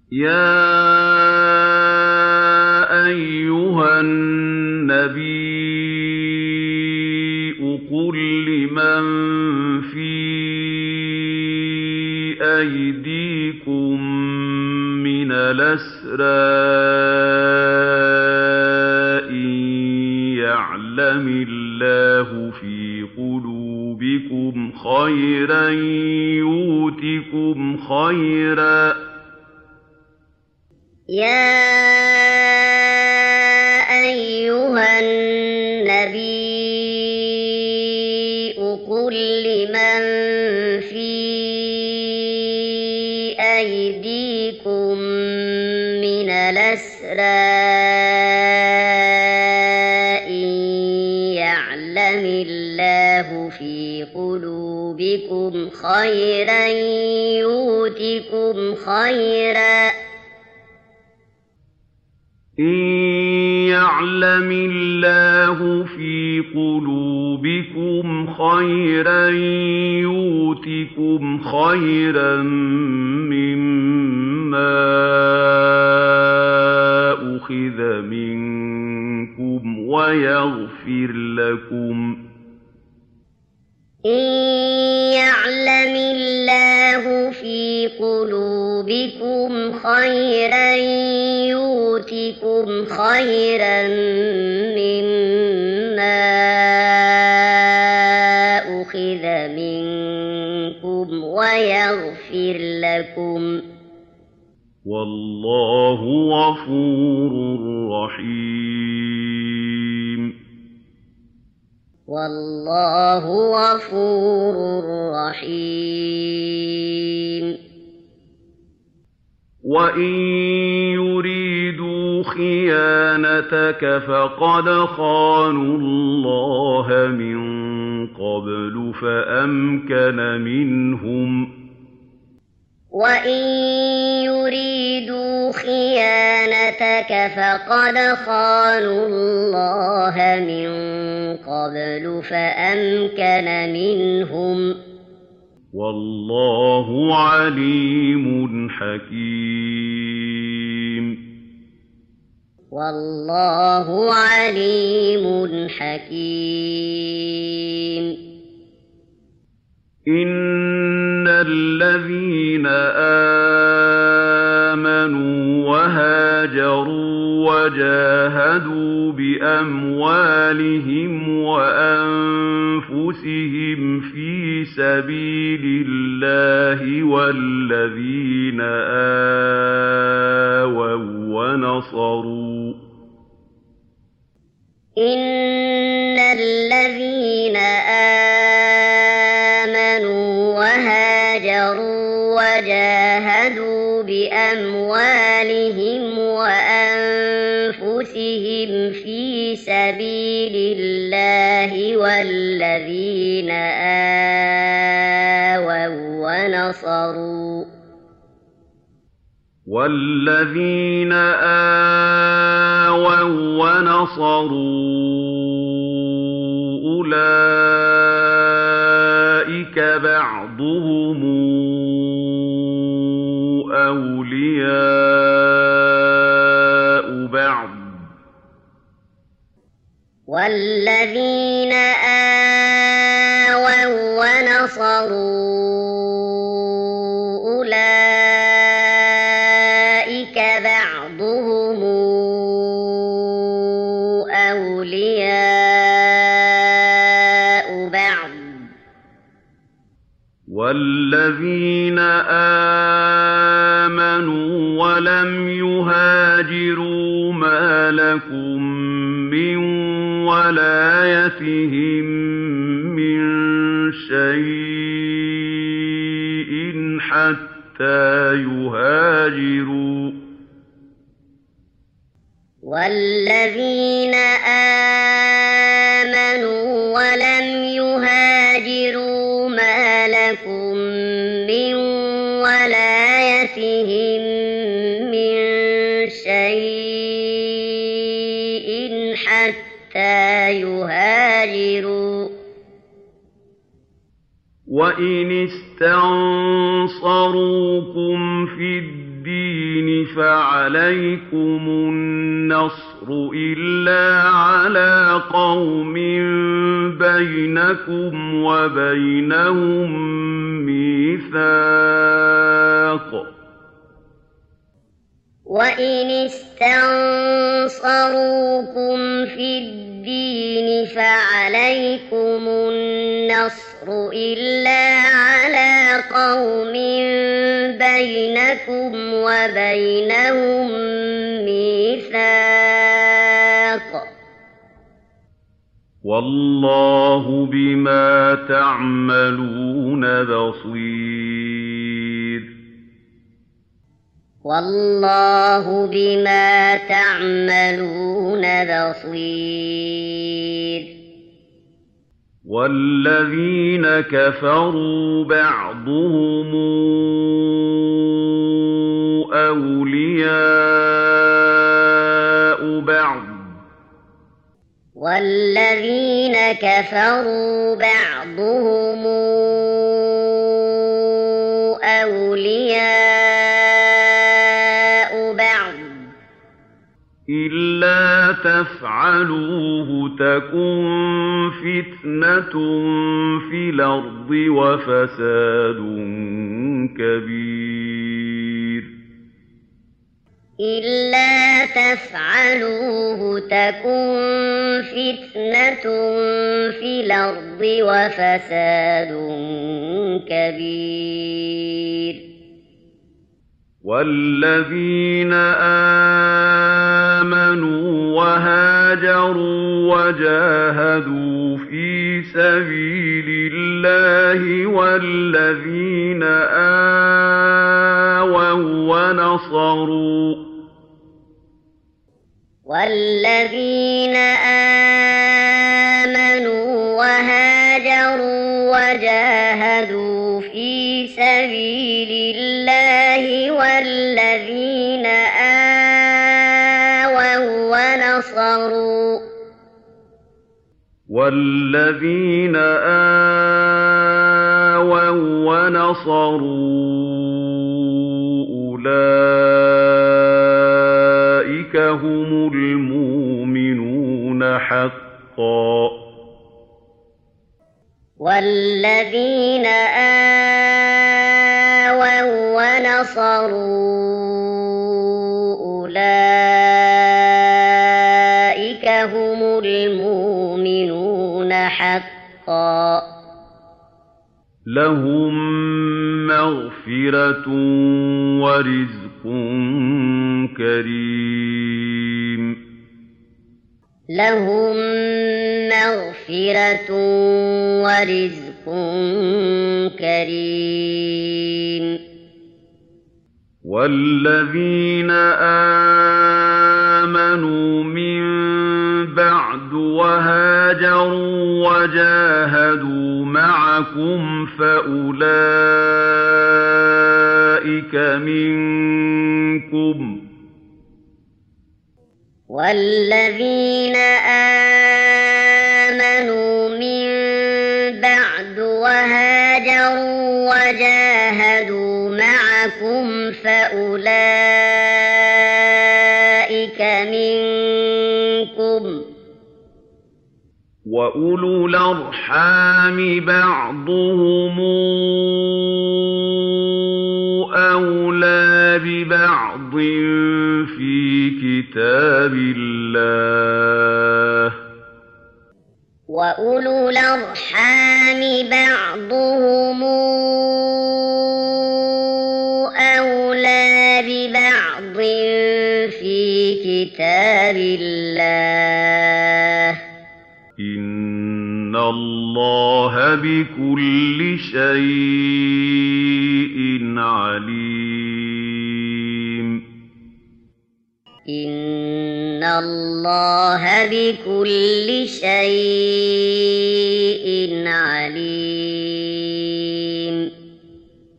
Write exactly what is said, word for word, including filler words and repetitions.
يَا أَيُّهَا النَّبِيُّ قُل لِّمَن فِي أَيْدِيكُم مِّنَ الْأَسْرَىٰ إِن يَعْلَمِ اللَّهُ فِي قُلُوبِكُمْ خَيْرًا يُؤْتِكُمْ خَيْرًا يَا أَيُّهَا النَّبِيُّ قُل لِّمَن فِي أَيْدِيكُم مِّنَ الْأَسْرَىٰ إِن يَعْلَمِ اللَّهُ فِي قُلُوبِكُمْ خَيْرًا يُؤْتِكُمْ خَيْرًا إِن يَعْلَمِ اللَّهُ فِي قُلُوبِكُمْ خَيْرًا يُؤْتِكُمْ خَيْرًا مِّمَّا أُخِذَ مِنكُمْ وَيَغْفِرْ لَكُمْ ۗ إِن يَعْلَمِ اللَّهُ فِي قُلُوبِكُمْ خَيْرًا يُؤْتِكُمْ خَيْرًا مِّمَّا أُخِذَ مِنكُمْ وَيَغْفِرْ لَكُمْ ۗ وَاللَّهُ غَفُورٌ رَّحِيمٌ. وَاللَّهُ غَفُورٌ رَّحِيمٌ. وَإِن يُرِيدُوا خِيَانَتَكَ فَقَدْ خَانُوا اللَّهَ مِن قَبْلُ فَأَمْكَنَ مِنْهُمْ ۗ وَإِن يُرِيدُوا خِيَانَتَكَ فَقَدْ خَانُوا اللَّهَ مِن قَبْلُ فَأَمْكَنَ مِنْهُمْ ۗ وَاللَّهُ عَلِيمٌ حَكِيمٌ. وَاللَّهُ عَلِيمٌ حَكِيمٌ. إِنَّ الَّذِينَ آمَنُوا وَهَاجَرُوا وَجَاهَدُوا بِأَمْوَالِهِمْ وَأَنفُسِهِمْ فِي سَبِيلِ اللَّهِ وَالَّذِينَ آوَوا وَّنَصَرُوا إِنَّ الَّذِينَ آمَنُوا وَهَاجَرُوا وَجَاهَدُوا بِأَمْوَالِهِمْ وَأَنفُسِهِمْ فِي سَبِيلِ اللَّهِ وَالَّذِينَ آوَوا وَّنَصَرُوا وَالَّذِينَ آوَوا وَّنَصَرُوا أُولَٰئِكَ بَعْضُهُمْ أَوْلِيَاءُ بَعْضٍ ۚ وَالَّذِينَ آوَوا وَّنَصَرُوا أُولَٰئِكَ بَعْضُهُمْ أَوْلِيَاءُ بَعْضٍ ۚ وَالَّذِينَ آمَنُوا وَلَمْ يُهَاجِرُوا مَا لَكُم مِّن وَلَايَتِهِم مِّن شَيْءٍ حَتَّىٰ يُهَاجِرُوا ۚ وَالَّذِينَ آمَنُوا وَلَمْ يُهَاجِرُوا مَا لَكُم مِّن وَلَايَتِهِم مِّن شَيْءٍ حَتَّىٰ يُهَاجِرُوا ۚ وَإِنِ اسْتَنصَرُوكُمْ فِي الدِّينِ فعليكم النصر إلا على قوم بينكم وبينهم ميثاق وإن استنصروكم في الدين فعليكم النصر إلا على قوم بينكم وبينهم ميثاق والله بما تعملون بصير والله بما تعملون بصير والذين كفروا بعضهم أولياء بعض والذين كفروا بعضهم أولياء بعض إلا تفعلوه تكن فتنة في الأرض وفساد كبير إلا تفعلوه تكن فتنة في الأرض وفساد كبير والذين آمنوا وهاجروا وجاهدوا في سبيل الله والذين آووا ونصروا والذين آمنوا وهاجروا وجاهدوا في سبيل الله والذين آووا ونصروا والذين آووا ونصروا أولئك هم المؤمنون حقا والذين آووا ونصروا أولئك هم المؤمنون حقا لهم مغفرة ورزق كريم لهم مغفرة ورزق كريم والذين آمنوا من بعد وهاجروا وجاهدوا معكم فأولئك منكم والذين آمنوا من بعد وهاجروا وجاهدوا معكم فأولئك منكم وأولو الأرحام بعضهم أولى ببعض في كتاب الله وأولو الأرحام بعضهم أولى ببعض في كتاب الله إن الله بكل شيء عليم إن الله بكل شيء عليم